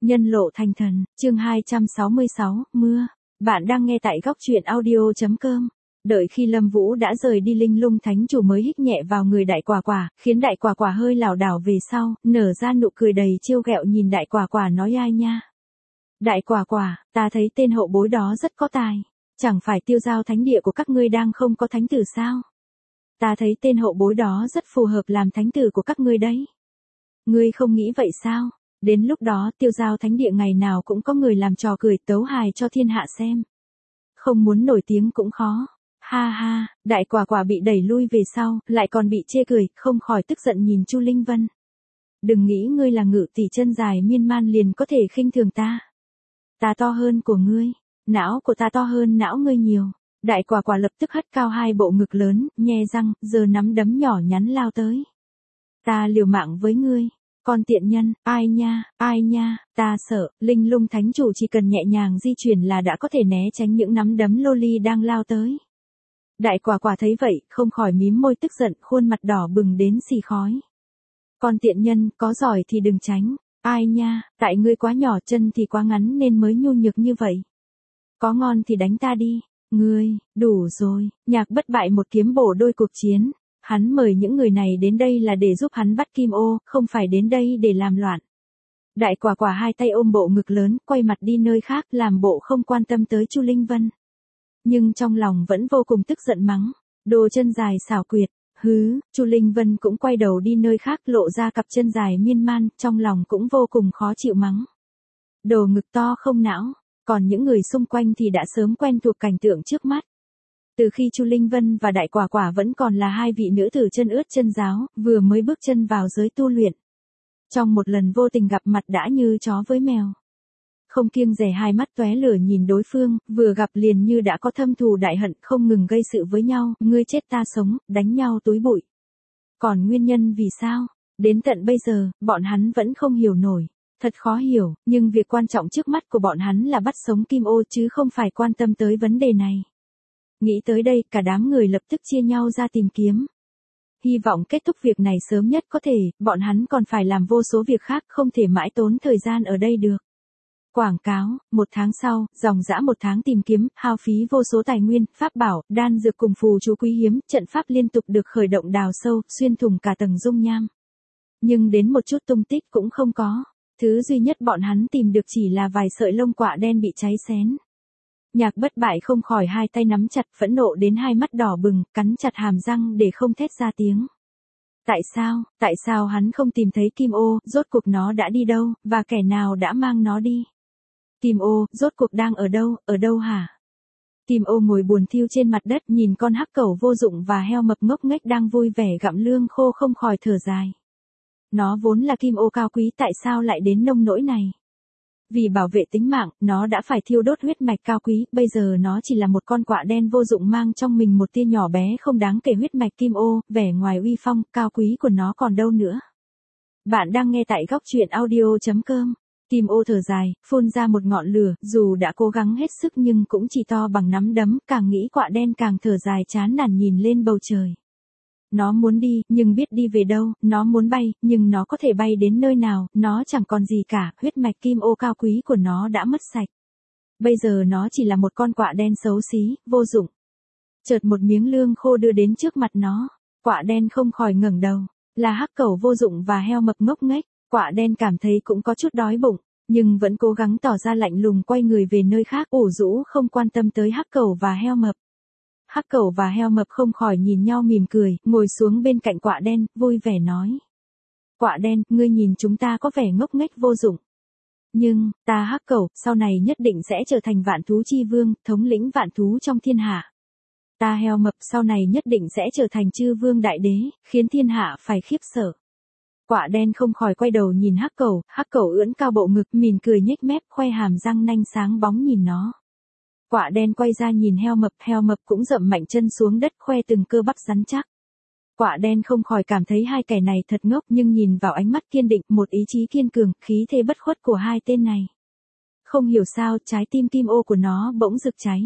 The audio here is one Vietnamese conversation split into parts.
Nhân lộ thành thần, chương 266, mưa. Bạn đang nghe tại góc truyện audio.com. Đợi khi Lâm Vũ đã rời đi, Linh Lung Thánh Chủ mới hít nhẹ vào người Đại Quả Quả, khiến Đại Quả Quả hơi lảo đảo về sau, nở ra nụ cười đầy trêu ghẹo nhìn Đại Quả Quả nói: ai nha. Đại Quả Quả, ta thấy tên hậu bối đó rất có tài. Chẳng phải Tiêu Giao thánh địa của các ngươi đang không có thánh tử sao? Ta thấy tên hậu bối đó rất phù hợp làm thánh tử của các ngươi đấy. Ngươi không nghĩ vậy sao? Đến lúc đó Tiêu Giao thánh địa ngày nào cũng có người làm trò cười tấu hài cho thiên hạ xem. Không muốn nổi tiếng cũng khó. Ha ha, Đại Quả Quả bị đẩy lui về sau, lại còn bị chê cười, không khỏi tức giận nhìn Chu Linh Vân. Đừng nghĩ ngươi là ngự tỷ chân dài miên man liền có thể khinh thường ta. Ta to hơn của ngươi, não của ta to hơn não ngươi nhiều. Đại Quả Quả lập tức hất cao hai bộ ngực lớn, nhe răng, giơ nắm đấm nhỏ nhắn lao tới. Ta liều mạng với ngươi. Con tiện nhân, ai nha, ta sợ. Linh Lung Thánh Chủ chỉ cần nhẹ nhàng di chuyển là đã có thể né tránh những nắm đấm loli đang lao tới. Đại Quả Quả thấy vậy, không khỏi mím môi tức giận, khuôn mặt đỏ bừng đến xì khói. Con tiện nhân, có giỏi thì đừng tránh. Ai nha, tại ngươi quá nhỏ, chân thì quá ngắn nên mới nhu nhược như vậy. Có ngon thì đánh ta đi. Ngươi, đủ rồi. Nhạc Bất Bại một kiếm bổ đôi cuộc chiến. Hắn mời những người này đến đây là để giúp hắn bắt Kim Ô, không phải đến đây để làm loạn. Đại Quả Quả hai tay ôm bộ ngực lớn, quay mặt đi nơi khác, làm bộ không quan tâm tới Chu Linh Vân. Nhưng trong lòng vẫn vô cùng tức giận mắng. Đồ chân dài xảo quyệt. Hứ, Chu Linh Vân cũng quay đầu đi nơi khác, lộ ra cặp chân dài miên man, trong lòng cũng vô cùng khó chịu mắng. Đồ ngực to không não. Còn những người xung quanh thì đã sớm quen thuộc cảnh tượng trước mắt. Từ khi Chu Linh Vân và Đại Quả Quả vẫn còn là hai vị nữ tử chân ướt chân ráo, vừa mới bước chân vào giới tu luyện. Trong một lần vô tình gặp mặt đã như chó với mèo. Không kiêng dè hai mắt tóe lửa nhìn đối phương, vừa gặp liền như đã có thâm thù đại hận, không ngừng gây sự với nhau, ngươi chết ta sống, đánh nhau túi bụi. Còn nguyên nhân vì sao? Đến tận bây giờ, bọn hắn vẫn không hiểu nổi. Thật khó hiểu, nhưng việc quan trọng trước mắt của bọn hắn là bắt sống Kim Ô chứ không phải quan tâm tới vấn đề này. Nghĩ tới đây, cả đám người lập tức chia nhau ra tìm kiếm. Hy vọng kết thúc việc này sớm nhất có thể, bọn hắn còn phải làm vô số việc khác, không thể mãi tốn thời gian ở đây được. Quảng cáo, 1 tháng sau, dòng dã 1 tháng tìm kiếm, hao phí vô số tài nguyên, pháp bảo, đan dược cùng phù chú quý hiếm, trận pháp liên tục được khởi động đào sâu, xuyên thủng cả tầng dung nham. Nhưng đến một chút tung tích cũng không có. Thứ duy nhất bọn hắn tìm được chỉ là vài sợi lông quạ đen bị cháy xén. Nhạc Bất Bại không khỏi hai tay nắm chặt, phẫn nộ đến hai mắt đỏ bừng, cắn chặt hàm răng để không thét ra tiếng. Tại sao hắn không tìm thấy Kim Ô, rốt cuộc nó đã đi đâu, và kẻ nào đã mang nó đi? Kim Ô, rốt cuộc đang ở đâu hả? Kim Ô ngồi buồn thiu trên mặt đất nhìn con hắc cẩu vô dụng và heo mập ngốc nghếch đang vui vẻ gặm lương khô không khỏi thở dài. Nó vốn là Kim Ô cao quý, tại sao lại đến nông nỗi này? Vì bảo vệ tính mạng, nó đã phải thiêu đốt huyết mạch cao quý, bây giờ nó chỉ là một con quạ đen vô dụng mang trong mình một tia nhỏ bé không đáng kể huyết mạch Kim Ô, vẻ ngoài uy phong, cao quý của nó còn đâu nữa. Bạn đang nghe tại góc truyện audio.com. Kim Ô thở dài, phun ra một ngọn lửa, dù đã cố gắng hết sức nhưng cũng chỉ to bằng nắm đấm, càng nghĩ quạ đen càng thở dài chán nản nhìn lên bầu trời. Nó muốn đi, nhưng biết đi về đâu, nó muốn bay, nhưng nó có thể bay đến nơi nào, nó chẳng còn gì cả, huyết mạch Kim Ô cao quý của nó đã mất sạch. Bây giờ nó chỉ là một con quạ đen xấu xí, vô dụng. Chợt một miếng lương khô đưa đến trước mặt nó, quạ đen không khỏi ngẩng đầu, là hắc cẩu vô dụng và heo mập ngốc nghếch, quạ đen cảm thấy cũng có chút đói bụng, nhưng vẫn cố gắng tỏ ra lạnh lùng quay người về nơi khác, ủ rũ không quan tâm tới hắc cẩu và heo mập. Hắc cẩu và heo mập không khỏi nhìn nhau mỉm cười, ngồi xuống bên cạnh quạ đen, vui vẻ nói. Quạ đen, ngươi nhìn chúng ta có vẻ ngốc nghếch vô dụng. Nhưng, ta hắc cẩu, sau này nhất định sẽ trở thành vạn thú chi vương, thống lĩnh vạn thú trong thiên hạ. Ta heo mập sau này nhất định sẽ trở thành chư vương đại đế, khiến thiên hạ phải khiếp sợ. Quạ đen không khỏi quay đầu nhìn hắc cẩu ưỡn cao bộ ngực, mỉm cười nhếch mép, khoe hàm răng nanh sáng bóng nhìn nó. Quạ đen quay ra nhìn heo mập cũng dậm mạnh chân xuống đất khoe từng cơ bắp rắn chắc. Quạ đen không khỏi cảm thấy hai kẻ này thật ngốc nhưng nhìn vào ánh mắt kiên định, một ý chí kiên cường, khí thế bất khuất của hai tên này. Không hiểu sao trái tim Kim Ô của nó bỗng rực cháy.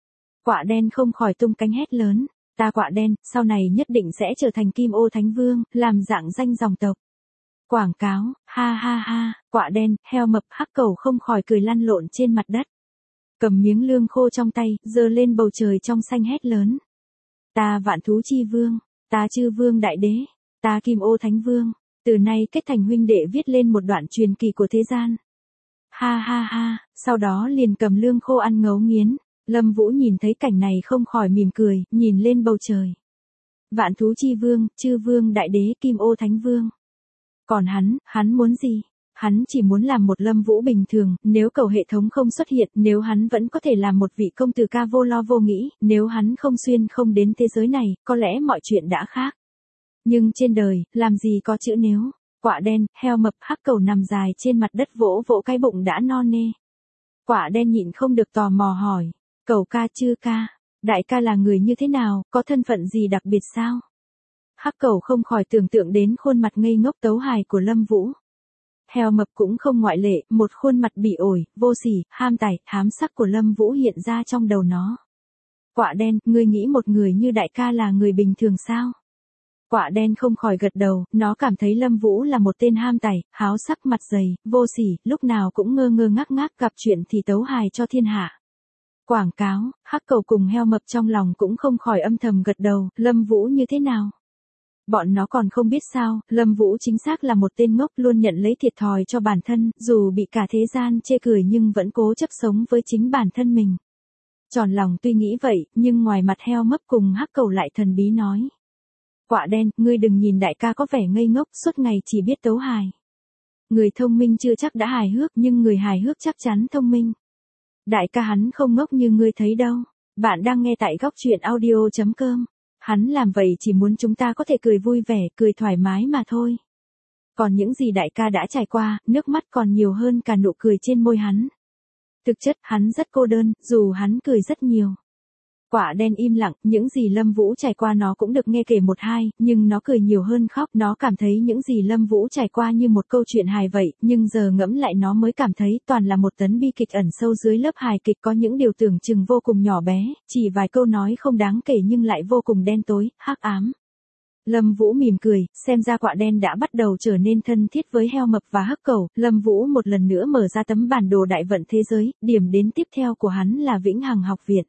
Quạ đen không khỏi tung cánh hét lớn, ta quạ đen, sau này nhất định sẽ trở thành Kim Ô Thánh Vương, làm rạng danh dòng tộc. Quảng cáo, ha ha ha, quạ đen, heo mập, hắc cẩu không khỏi cười lăn lộn trên mặt đất. Cầm miếng lương khô trong tay, giơ lên bầu trời trong xanh hét lớn. Ta vạn thú chi vương, ta chư vương đại đế, ta kim ô thánh vương, từ nay kết thành huynh đệ viết lên một đoạn truyền kỳ của thế gian. Ha ha ha, sau đó liền cầm lương khô ăn ngấu nghiến. Lâm Vũ nhìn thấy cảnh này không khỏi mỉm cười, nhìn lên bầu trời. Vạn thú chi vương, chư vương đại đế, kim ô thánh vương. Còn hắn muốn gì? Hắn chỉ muốn làm một Lâm Vũ bình thường, nếu cầu hệ thống không xuất hiện, nếu hắn vẫn có thể làm một vị công tử ca vô lo vô nghĩ, nếu hắn không xuyên không đến thế giới này, có lẽ mọi chuyện đã khác. Nhưng trên đời, làm gì có chữ nếu. Quạ đen, heo mập, hắc cẩu nằm dài trên mặt đất vỗ vỗ cái bụng đã no nê. Quạ đen nhịn không được tò mò hỏi. Cẩu ca, chư ca, đại ca là người như thế nào, có thân phận gì đặc biệt sao? Hắc cẩu không khỏi tưởng tượng đến khuôn mặt ngây ngốc tấu hài của Lâm Vũ. Heo mập cũng không ngoại lệ, một khuôn mặt bỉ ổi, vô sỉ, ham tài, hám sắc của Lâm Vũ hiện ra trong đầu nó. Quạ đen, ngươi nghĩ một người như đại ca là người bình thường sao? Quạ đen không khỏi gật đầu, nó cảm thấy Lâm Vũ là một tên ham tài, háo sắc, mặt dày, vô sỉ, lúc nào cũng ngơ ngơ ngác ngác, gặp chuyện thì tấu hài cho thiên hạ. Quảng cáo, hắc cẩu cùng heo mập trong lòng cũng không khỏi âm thầm gật đầu, Lâm Vũ như thế nào? Bọn nó còn không biết sao, Lâm Vũ chính xác là một tên ngốc luôn nhận lấy thiệt thòi cho bản thân, dù bị cả thế gian chê cười nhưng vẫn cố chấp sống với chính bản thân mình. Tròn lòng tuy nghĩ vậy, nhưng ngoài mặt heo mấp cùng hắc cẩu lại thần bí nói. Quạ đen, ngươi đừng nhìn đại ca có vẻ ngây ngốc, suốt ngày chỉ biết tấu hài. Người thông minh chưa chắc đã hài hước, nhưng người hài hước chắc chắn thông minh. Đại ca hắn không ngốc như ngươi thấy đâu. Bạn đang nghe tại góc truyện audio.com. Hắn làm vậy chỉ muốn chúng ta có thể cười vui vẻ, cười thoải mái mà thôi. Còn những gì đại ca đã trải qua, nước mắt còn nhiều hơn cả nụ cười trên môi hắn. Thực chất, hắn rất cô đơn, dù hắn cười rất nhiều. Quạ đen im lặng, những gì Lâm Vũ trải qua nó cũng được nghe kể một hai, nhưng nó cười nhiều hơn khóc. Nó cảm thấy những gì Lâm Vũ trải qua như một câu chuyện hài vậy, nhưng giờ ngẫm lại nó mới cảm thấy toàn là một tấn bi kịch ẩn sâu dưới lớp hài kịch, có những điều tưởng chừng vô cùng nhỏ bé, chỉ vài câu nói không đáng kể nhưng lại vô cùng đen tối, hắc ám. Lâm Vũ mỉm cười, xem ra quạ đen đã bắt đầu trở nên thân thiết với heo mập và hắc cẩu. Lâm Vũ một lần nữa mở ra tấm bản đồ đại vận thế giới, điểm đến tiếp theo của hắn là Vĩnh Hằng học viện.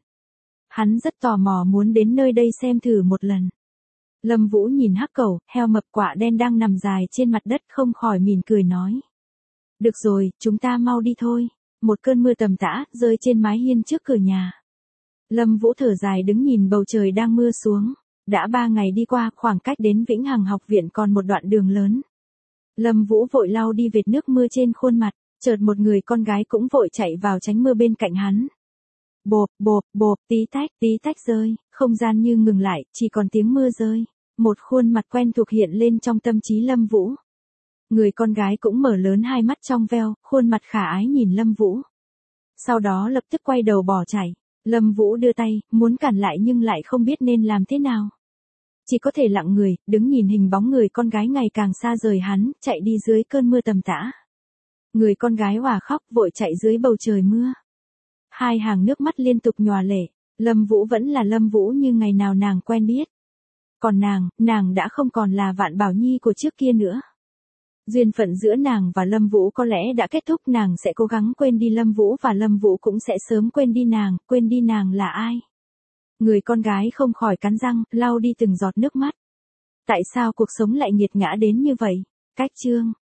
Hắn rất tò mò muốn đến nơi đây xem thử một lần. Lâm Vũ nhìn hắc cẩu, heo mập, quạ đen đang nằm dài trên mặt đất không khỏi mỉm cười nói. Được rồi, chúng ta mau đi thôi. Một cơn mưa tầm tã, rơi trên mái hiên trước cửa nhà. Lâm Vũ thở dài đứng nhìn bầu trời đang mưa xuống. Đã 3 ngày đi qua, khoảng cách đến Vĩnh Hằng học viện còn một đoạn đường lớn. Lâm Vũ vội lau đi vệt nước mưa trên khuôn mặt, chợt một người con gái cũng vội chạy vào tránh mưa bên cạnh hắn. Bộp, bộp, bộp, tí tách rơi, không gian như ngừng lại, chỉ còn tiếng mưa rơi. Một khuôn mặt quen thuộc hiện lên trong tâm trí Lâm Vũ. Người con gái cũng mở lớn hai mắt trong veo, khuôn mặt khả ái nhìn Lâm Vũ. Sau đó lập tức quay đầu bỏ chạy. Lâm Vũ đưa tay, muốn cản lại nhưng lại không biết nên làm thế nào. Chỉ có thể lặng người, đứng nhìn hình bóng người con gái ngày càng xa rời hắn, chạy đi dưới cơn mưa tầm tã. Người con gái òa khóc vội chạy dưới bầu trời mưa. Hai hàng nước mắt liên tục nhòa lệ, Lâm Vũ vẫn là Lâm Vũ như ngày nào nàng quen biết. Còn nàng đã không còn là Vạn Bảo Nhi của trước kia nữa. Duyên phận giữa nàng và Lâm Vũ có lẽ đã kết thúc, nàng sẽ cố gắng quên đi Lâm Vũ và Lâm Vũ cũng sẽ sớm quên đi nàng là ai. Người con gái không khỏi cắn răng, lau đi từng giọt nước mắt. Tại sao cuộc sống lại nghiệt ngã đến như vậy? Cách chương